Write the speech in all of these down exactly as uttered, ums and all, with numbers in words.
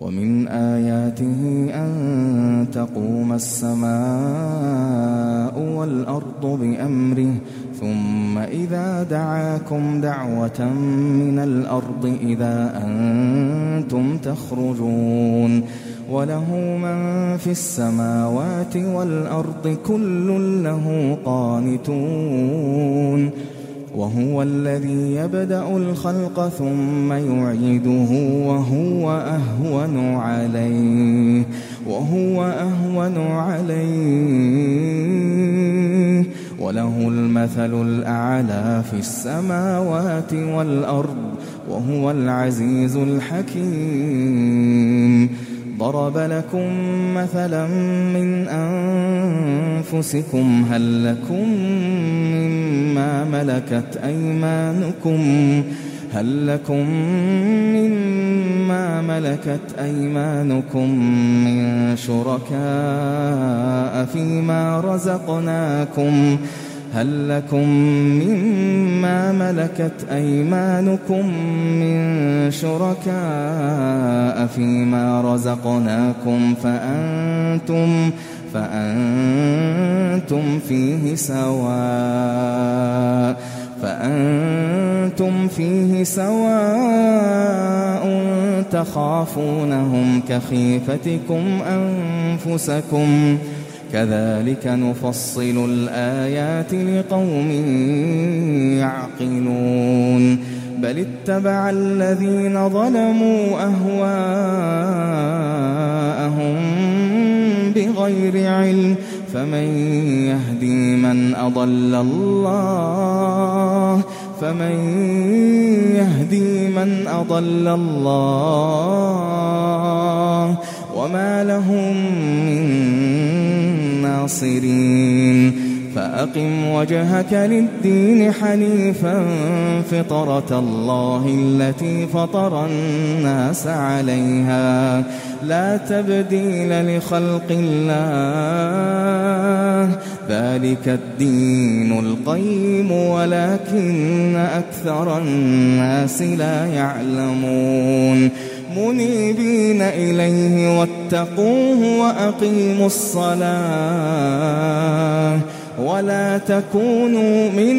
ومن آياته أن تقوم السماء والأرض بأمره ثم إذا دعاكم دعوة من الأرض إذا أنتم تخرجون وله من في السماوات والأرض كل له قانتون وهو الذي يبدأ الخلق ثم يعيده وهو أهون عليه وهو أهون عليه وله المثل الأعلى في السماوات والأرض وهو العزيز الحكيم. ضرب لكم مثلا من أنفسكم هل لكم مما ملكت أيمانكم هل لكم مما ملكت أيمانكم من شركاء فيما رزقناكم هل لكم مما ملكت أيمانكم من شركاء فيما رزقناكم فأنتم فأنتم فيه سواء فأنتم فيه سواء تخافونهم كخيفتكم أنفسكم كذلك نفصل الآيات لقوم يعقلون بل اتبع الذين ظلموا أهواءهم بغير علم فمن يهدي من أضل الله فمن يهدي من أضل الله وما لهم من ناصرين فأقم وجهك للدين حنيفا فطرة الله التي فطر الناس عليها لا تبديل لخلق الله ذلك الدين القيم ولكن أكثر الناس لا يعلمون منيبين إليه واتقوه وأقيموا الصلاة ولا تكونوا من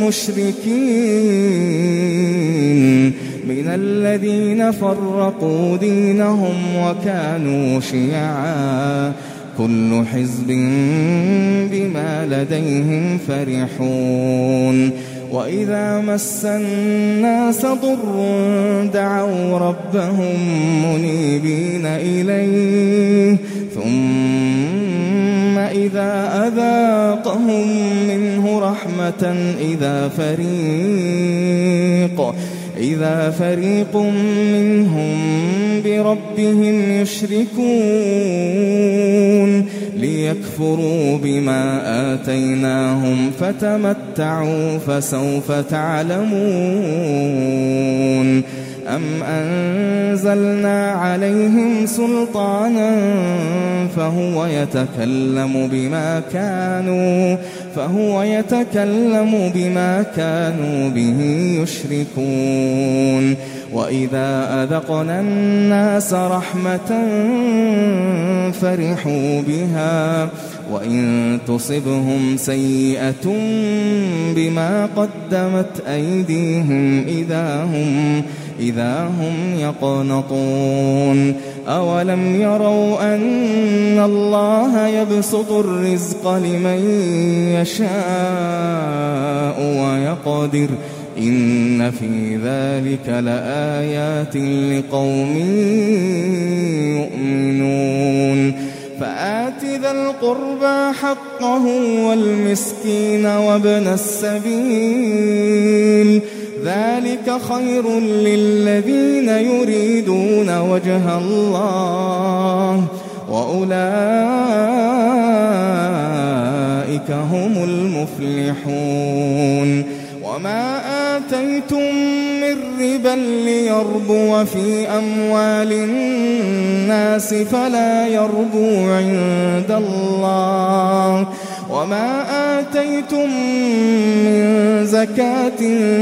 المشركين من الذين فرقوا دينهم وكانوا شيعا كل حزب بما لديهم فرحون وإذا مس الناس ضر دعوا ربهم منيبين إليه ثم إذا أذاقهم منه رحمة إذا فريق إذا فريق منهم بربهم يشركون ليكفروا بما آتيناهم فتمتعوا فسوف تعلمون أم أنزلنا عليهم سلطانا فهو يتكلم بما كانوا فهو يتكلم بما كانوا به يشركون وإذا أذقنا الناس رحمة فرحوا بها وإن تصبهم سيئة بما قدمت أيديهم إذا هم إذا هم يقنطون أولم يروا أن الله يبسط الرزق لمن يشاء ويقدر إن في ذلك لآيات لقوم يؤمنون فآت ذا القربى حقه والمسكين وابن السبيل ذلك خير للذين يريدون وجه الله وأولئك هم المفلحون وما آتيتم من ربا ليربو في أموال الناس فلا يربو عند الله وما آتيتم من زكاة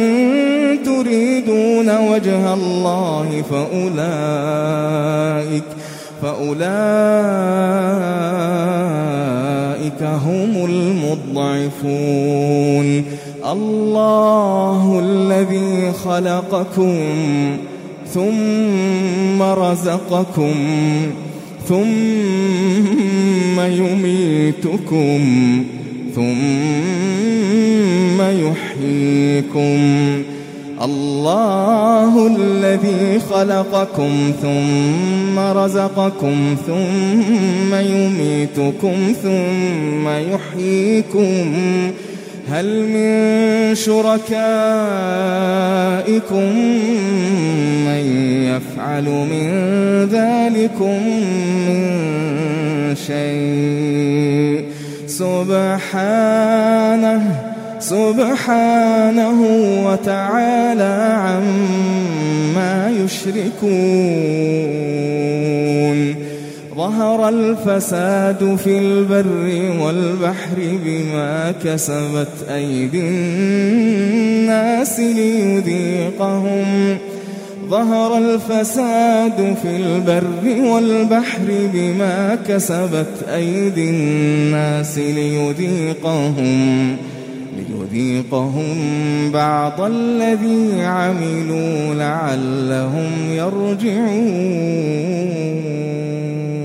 تريدون وجه الله فأولئك فأولئك هم المضعفون. الله الذي خلقكم ثم رزقكم ثم يميتكم ثم يحييكم. الله الذي خلقكم ثم رزقكم ثم يميتكم ثم يحييكم. هل من شركائكم من يفعل من ذلكم من شيء؟ سبحانه سبحانه وتعالى عما يشركون. ظهر الفساد في البر والبحر بما كسبت أيدي الناس ليذيقهم ظهر الفساد في البر والبحر بما كسبت أيدي الناس ليذيقهم ليذيقهم بعض الذي عملوا لعلهم يرجعون.